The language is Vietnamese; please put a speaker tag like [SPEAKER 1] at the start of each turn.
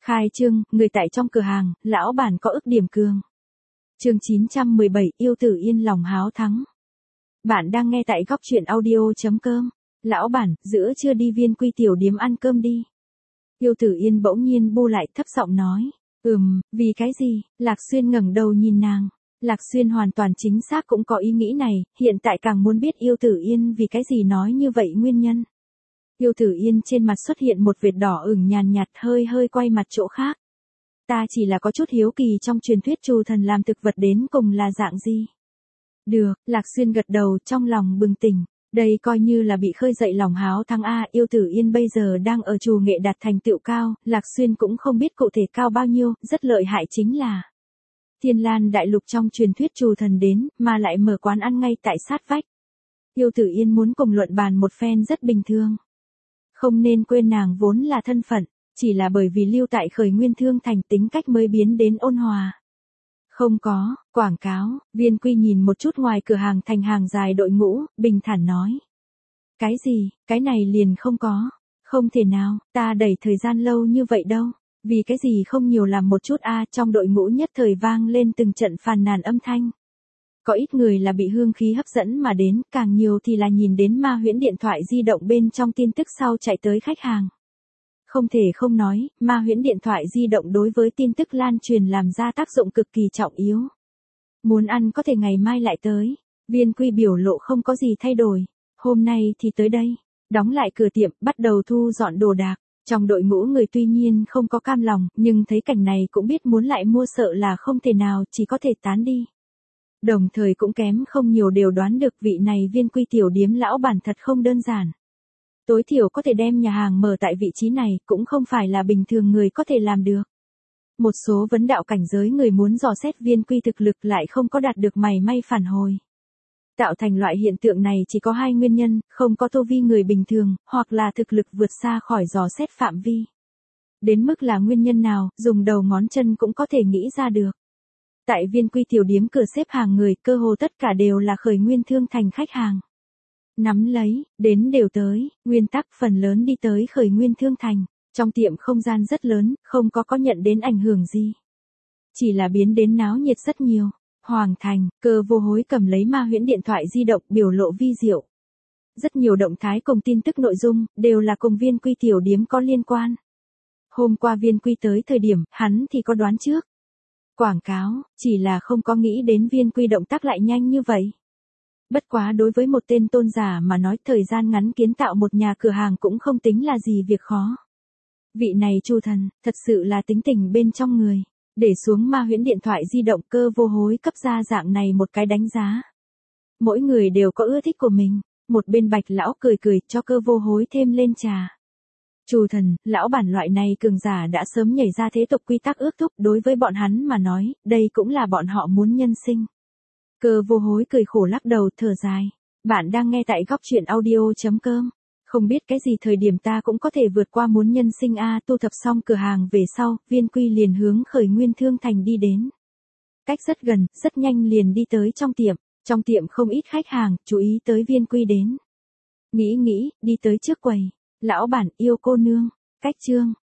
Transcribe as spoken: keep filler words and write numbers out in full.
[SPEAKER 1] Khai trương, người tại trong cửa hàng, lão bản có ức điểm cường. Chương chín trăm mười bảy, yêu tử yên lòng háo thắng. Bạn đang nghe tại góc truyện audio chấm com. Lão bản, giữa trưa đi Viên Quy tiểu điếm ăn cơm đi. Yêu tử yên bỗng nhiên bu lại thấp giọng nói. Ừm, vì cái gì? Lạc Xuyên ngẩng đầu nhìn nàng. Lạc Xuyên hoàn toàn chính xác cũng có ý nghĩ này, hiện tại càng muốn biết yêu tử yên vì cái gì nói như vậy nguyên nhân. Yêu tử yên trên mặt xuất hiện một vệt đỏ ửng nhàn nhạt, hơi hơi quay mặt chỗ khác. Ta chỉ là có chút hiếu kỳ trong truyền thuyết Trù thần làm thực vật đến cùng là dạng gì. Được, Lạc Xuyên gật đầu trong lòng bừng tỉnh. Đây coi như là bị khơi dậy lòng háo thắng A. Yêu tử yên bây giờ đang ở trù nghệ đạt thành tựu cao, Lạc Xuyên cũng không biết cụ thể cao bao nhiêu, rất lợi hại chính là Thiên Lan đại lục trong truyền thuyết Trù thần đến, mà lại mở quán ăn ngay tại sát vách. Yêu tử yên muốn cùng luận bàn một phen rất bình thường. Không nên quên nàng vốn là thân phận, chỉ là bởi vì lưu tại Khởi Nguyên Thương Thành tính cách mới biến đến ôn hòa. Không có, quảng cáo, Viên Quy nhìn một chút ngoài cửa hàng thành hàng dài đội ngũ, bình thản nói. Cái gì, cái này liền không có, không thể nào, ta đẩy thời gian lâu như vậy đâu, vì cái gì không nhiều làm một chút a. Trong đội ngũ nhất thời vang lên từng trận phàn nàn âm thanh. Có ít người là bị hương khí hấp dẫn mà đến, càng nhiều thì là nhìn đến Ma Huyễn điện thoại di động bên trong tin tức sau chạy tới khách hàng. Không thể không nói, Ma Huyễn điện thoại di động đối với tin tức lan truyền làm ra tác dụng cực kỳ trọng yếu. Muốn ăn có thể ngày mai lại tới. Viên Quy biểu lộ không có gì thay đổi. Hôm nay thì tới đây. Đóng lại cửa tiệm, bắt đầu thu dọn đồ đạc. Trong đội ngũ người tuy nhiên không có cam lòng, nhưng thấy cảnh này cũng biết muốn lại mua sợ là không thể nào, chỉ có thể tán đi. Đồng thời cũng kém không nhiều đều đoán được vị này Viên Quy tiểu điếm lão bản thật không đơn giản. Tối thiểu có thể đem nhà hàng mở tại vị trí này, cũng không phải là bình thường người có thể làm được. Một số vấn đạo cảnh giới người muốn dò xét Viên Quy thực lực lại không có đạt được mảy may phản hồi. Tạo thành loại hiện tượng này chỉ có hai nguyên nhân, không có tu vi người bình thường, hoặc là thực lực vượt xa khỏi dò xét phạm vi. Đến mức là nguyên nhân nào, dùng đầu ngón chân cũng có thể nghĩ ra được. Tại Viên Quy tiểu điếm cửa xếp hàng người, cơ hồ tất cả đều là Khởi Nguyên Thương Thành khách hàng. Nắm lấy, đến đều tới, nguyên tắc phần lớn đi tới Khởi Nguyên Thương Thành. Trong tiệm không gian rất lớn, không có có nhận đến ảnh hưởng gì. Chỉ là biến đến náo nhiệt rất nhiều. Hoàng Thành, Cơ Vô Hối cầm lấy Ma Huyễn điện thoại di động biểu lộ vi diệu. Rất nhiều động thái cùng tin tức nội dung, đều là cùng Viên Quy tiểu điếm có liên quan. Hôm qua Viên Quy tới thời điểm, hắn thì có đoán trước. Quảng cáo, chỉ là không có nghĩ đến Viên Quy động tác lại nhanh như vậy. Bất quá đối với một tên tôn giả mà nói thời gian ngắn kiến tạo một nhà cửa hàng cũng không tính là gì việc khó. Vị này Trù thần, thật sự là tính tình bên trong người. Để xuống Ma Huyễn điện thoại di động, Cơ Vô Hối cấp ra dạng này một cái đánh giá. Mỗi người đều có ưa thích của mình. Một bên Bạch lão cười cười cho Cơ Vô Hối thêm lên trà. Trù thần, lão bản loại này cường giả đã sớm nhảy ra thế tục quy tắc ước thúc, đối với bọn hắn mà nói, đây cũng là bọn họ muốn nhân sinh. Cơ Vô Hối cười khổ lắc đầu thở dài. Bạn đang nghe tại góc truyện audio chấm com. Không biết cái gì thời điểm ta cũng có thể vượt qua muốn nhân sinh a. Tu thập xong cửa hàng về sau, Viên Quy liền hướng Khởi Nguyên Thương Thành đi đến. Cách rất gần, rất nhanh liền đi tới trong tiệm. Trong tiệm không ít khách hàng, chú ý tới Viên Quy đến. Nghĩ nghĩ, đi tới trước quầy. Lão bản, yêu cô nương. Cách chương.